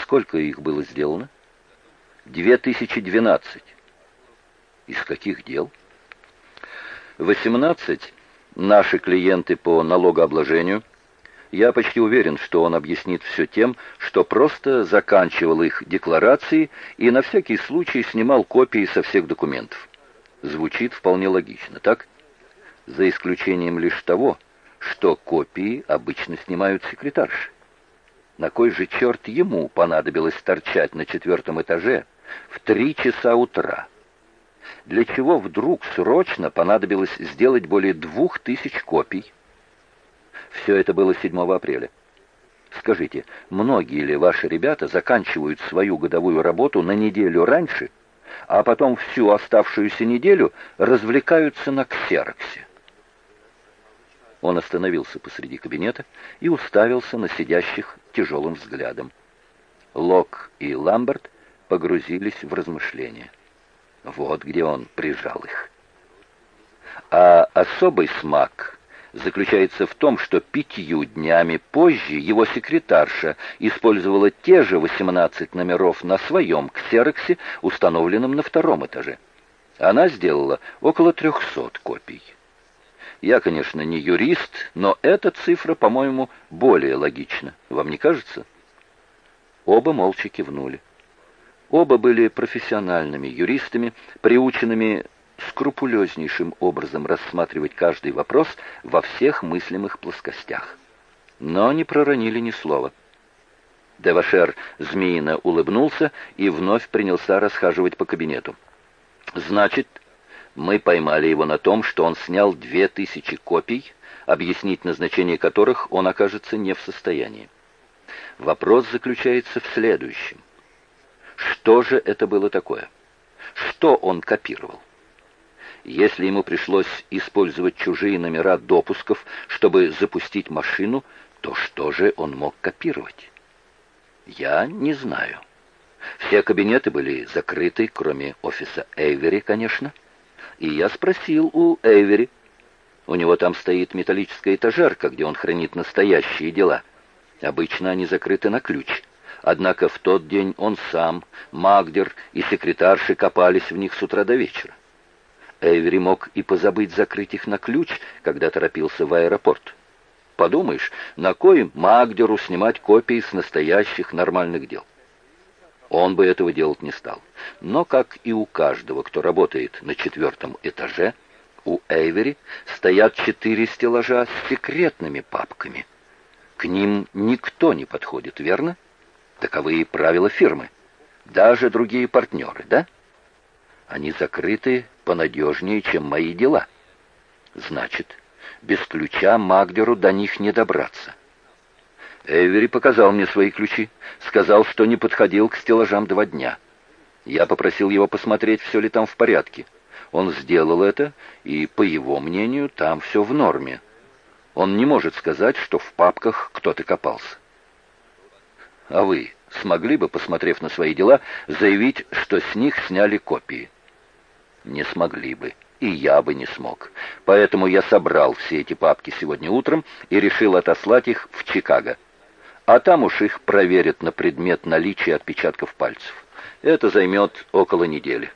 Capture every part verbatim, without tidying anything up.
Сколько их было сделано? Две тысячи двенадцать. Из каких дел? Восемнадцать наши клиенты по налогообложению. Я почти уверен, что он объяснит все тем, что просто заканчивал их декларации и на всякий случай снимал копии со всех документов. Звучит вполне логично, так? За исключением лишь того, что копии обычно снимают секретарши. На кой же черт ему понадобилось торчать на четвертом этаже в три часа утра? Для чего вдруг срочно понадобилось сделать более двух тысяч копий? Все это было седьмого апреля. Скажите, многие ли ваши ребята заканчивают свою годовую работу на неделю раньше, а потом всю оставшуюся неделю развлекаются на ксероксе? Он остановился посреди кабинета и уставился на сидящих тяжелым взглядом. Лок и Ламберт погрузились в размышления. Вот где он прижал их. А особый смак заключается в том, что пятью днями позже его секретарша использовала те же восемнадцать номеров на своем ксероксе, установленном на втором этаже. Она сделала около трехсот копий. Я, конечно, не юрист, но эта цифра, по-моему, более логична. Вам не кажется? Оба молча кивнули. Оба были профессиональными юристами, приученными скрупулезнейшим образом рассматривать каждый вопрос во всех мыслимых плоскостях. Но не проронили ни слова. Девашер змеино улыбнулся и вновь принялся расхаживать по кабинету. «Значит, мы поймали его на том, что он снял две тысячи копий, объяснить назначение которых он окажется не в состоянии. Вопрос заключается в следующем. Что же это было такое? Что он копировал? Если ему пришлось использовать чужие номера допусков, чтобы запустить машину, то что же он мог копировать? Я не знаю. Все кабинеты были закрыты, кроме офиса Эйвери, конечно. И я спросил у Эйвери. У него там стоит металлическая этажерка, где он хранит настоящие дела. Обычно они закрыты на ключ. Однако в тот день он сам, Магдер и секретарши копались в них с утра до вечера. Эйвери мог и позабыть закрыть их на ключ, когда торопился в аэропорт. Подумаешь, на кой Магдеру снимать копии с настоящих нормальных дел? Он бы этого делать не стал. Но, как и у каждого, кто работает на четвертом этаже, у Эйвери стоят четыре стеллажа с секретными папками. К ним никто не подходит, верно? Таковы правила фирмы. Даже другие партнеры, да? Они закрыты понадежнее, чем мои дела. Значит, без ключа Магдеру до них не добраться. Эйвери показал мне свои ключи, сказал, что не подходил к стеллажам два дня. Я попросил его посмотреть, все ли там в порядке. Он сделал это, и, по его мнению, там все в норме. Он не может сказать, что в папках кто-то копался. А вы смогли бы, посмотрев на свои дела, заявить, что с них сняли копии? Не смогли бы, и я бы не смог. Поэтому я собрал все эти папки сегодня утром и решил отослать их в Чикаго. А там уж их проверят на предмет наличия отпечатков пальцев. Это займет около недели.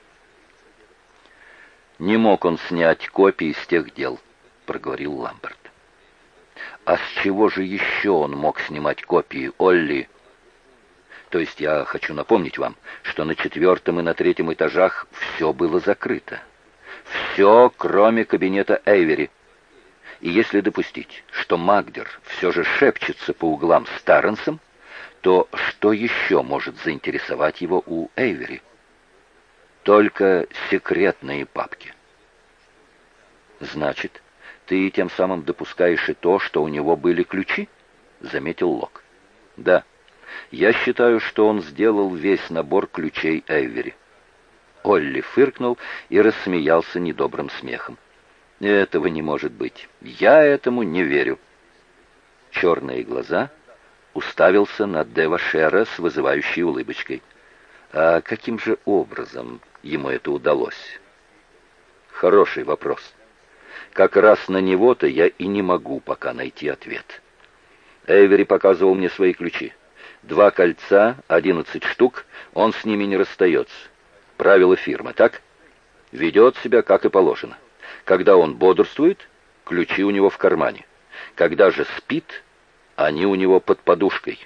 Не мог он снять копии с тех дел, проговорил Ламберт. А с чего же еще он мог снимать копии, Олли? То есть я хочу напомнить вам, что на четвертом и на третьем этажах все было закрыто. Все, кроме кабинета Эйвери. И если допустить, что Магдер все же шепчется по углам с Тарренсом, то что еще может заинтересовать его у Эйвери? Только секретные папки. Значит, ты тем самым допускаешь и то, что у него были ключи? Заметил Лок. Да. Я считаю, что он сделал весь набор ключей Эйвери. Олли фыркнул и рассмеялся недобрым смехом. Этого не может быть. Я этому не верю. Черные глаза уставился на Девашера с вызывающей улыбочкой. А каким же образом ему это удалось? Хороший вопрос. Как раз на него-то я и не могу пока найти ответ. Эйвери показывал мне свои ключи. Два кольца, одиннадцать штук, он с ними не расстается. Правило фирмы, так? Ведет себя, как и положено. Когда он бодрствует, ключи у него в кармане. Когда же спит, они у него под подушкой.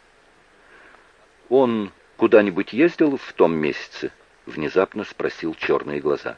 «Он куда-нибудь ездил в том месяце?» — внезапно спросил черные глаза.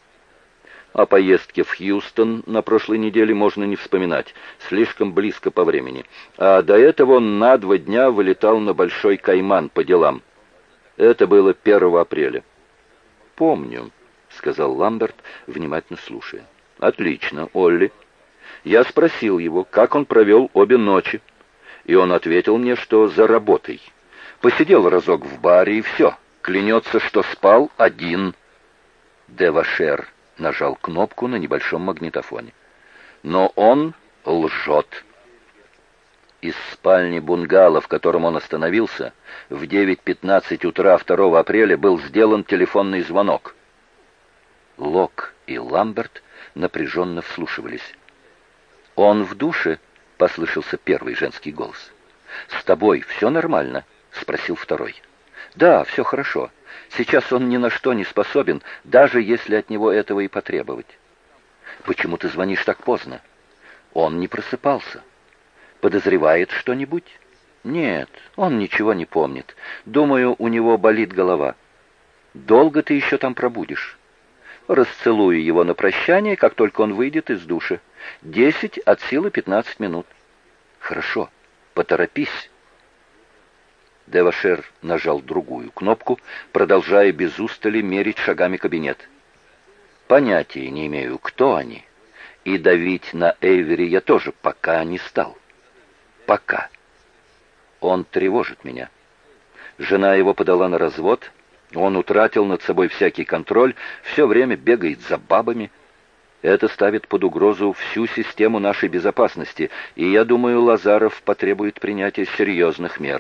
О поездке в Хьюстон на прошлой неделе можно не вспоминать, слишком близко по времени. А до этого он на два дня вылетал на Большой Кайман по делам. Это было первого апреля. «Помню», — сказал Ламберт, внимательно слушая. «Отлично, Олли. Я спросил его, как он провел обе ночи, и он ответил мне, что за работой. Посидел разок в баре, и все. Клянется, что спал один». Девашер нажал кнопку на небольшом магнитофоне. «Но он лжет». Из спальни бунгало, в котором он остановился, в девять пятнадцать утра второго апреля был сделан телефонный звонок. Лок и Ламберт напряженно вслушивались. «Он в душе?» — послышался первый женский голос. «С тобой все нормально?» — спросил второй. «Да, все хорошо. Сейчас он ни на что не способен, даже если от него этого и потребовать». «Почему ты звонишь так поздно?» «Он не просыпался». «Подозревает что-нибудь?» «Нет, он ничего не помнит. Думаю, у него болит голова». «Долго ты еще там пробудешь?» «Расцелую его на прощание, как только он выйдет из душа. Десять от силы пятнадцать минут». «Хорошо, поторопись». Девашер нажал другую кнопку, продолжая без устали мерить шагами кабинет. «Понятия не имею, кто они, и давить на Эйвери я тоже пока не стал. Пока. Он тревожит меня. Жена его подала на развод, он утратил над собой всякий контроль, все время бегает за бабами. Это ставит под угрозу всю систему нашей безопасности, и я думаю, Лазаров потребует принятия серьезных мер».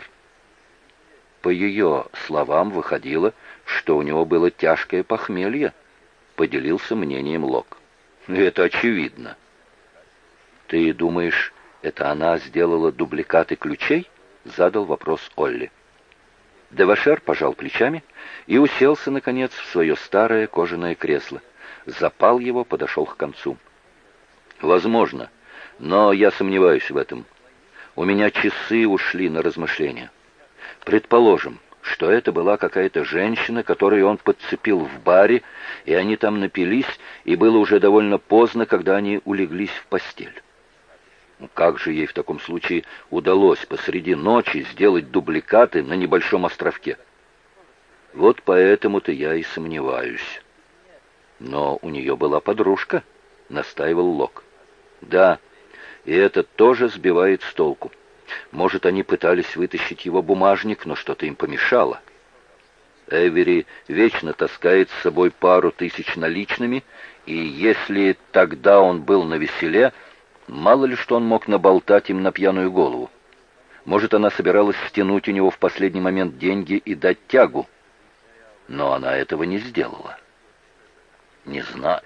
По ее словам выходило, что у него было тяжкое похмелье, поделился мнением Лок. «Это очевидно». «Ты думаешь, это она сделала дубликаты ключей?» — задал вопрос Олли. Девашер пожал плечами и уселся, наконец, в свое старое кожаное кресло. Запал его подошел к концу. «Возможно, но я сомневаюсь в этом. У меня часы ушли на размышления. Предположим, что это была какая-то женщина, которую он подцепил в баре, и они там напились, и было уже довольно поздно, когда они улеглись в постель. Ну, как же ей в таком случае удалось посреди ночи сделать дубликаты на небольшом островке? Вот поэтому-то я и сомневаюсь». «Но у нее была подружка», — настаивал Лок. «Да, и это тоже сбивает с толку. Может, они пытались вытащить его бумажник, но что-то им помешало. Эвери вечно таскает с собой пару тысяч наличными, и если тогда он был навеселе, мало ли что он мог наболтать им на пьяную голову. Может, она собиралась стянуть у него в последний момент деньги и дать тягу. Но она этого не сделала. Не знаю.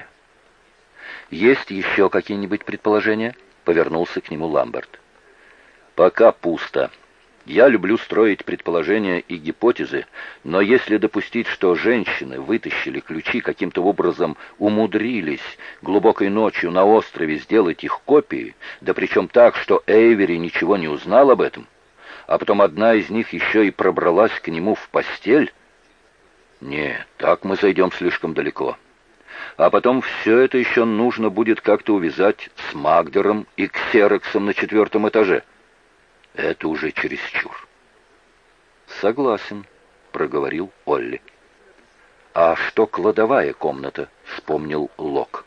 Есть еще какие-нибудь предположения?» — повернулся к нему Ламберт. «Пока пусто. Я люблю строить предположения и гипотезы, но если допустить, что женщины вытащили ключи, каким-то образом умудрились глубокой ночью на острове сделать их копии, да причем так, что Эйвери ничего не узнал об этом, а потом одна из них еще и пробралась к нему в постель, нет, так мы зайдем слишком далеко. А потом все это еще нужно будет как-то увязать с Магдером и Ксероксом на четвертом этаже. Это уже чересчур». «Согласен», — проговорил Олли. «А что кладовая комната?» — вспомнил Лок.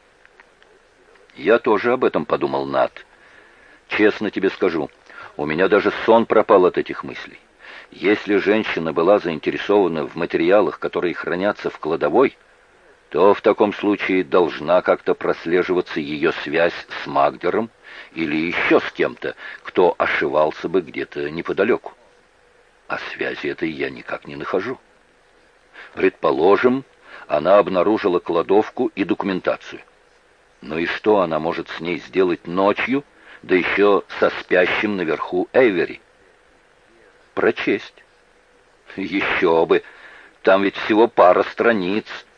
«Я тоже об этом подумал, Нат. Честно тебе скажу, у меня даже сон пропал от этих мыслей. Если женщина была заинтересована в материалах, которые хранятся в кладовой, то в таком случае должна как-то прослеживаться ее связь с Магдером или еще с кем-то, кто ошивался бы где-то неподалеку. А связи этой я никак не нахожу. Предположим, она обнаружила кладовку и документацию. Ну и что она может с ней сделать ночью, да еще со спящим наверху Эйвери? Прочесть. Еще бы! Там ведь всего пара страниц.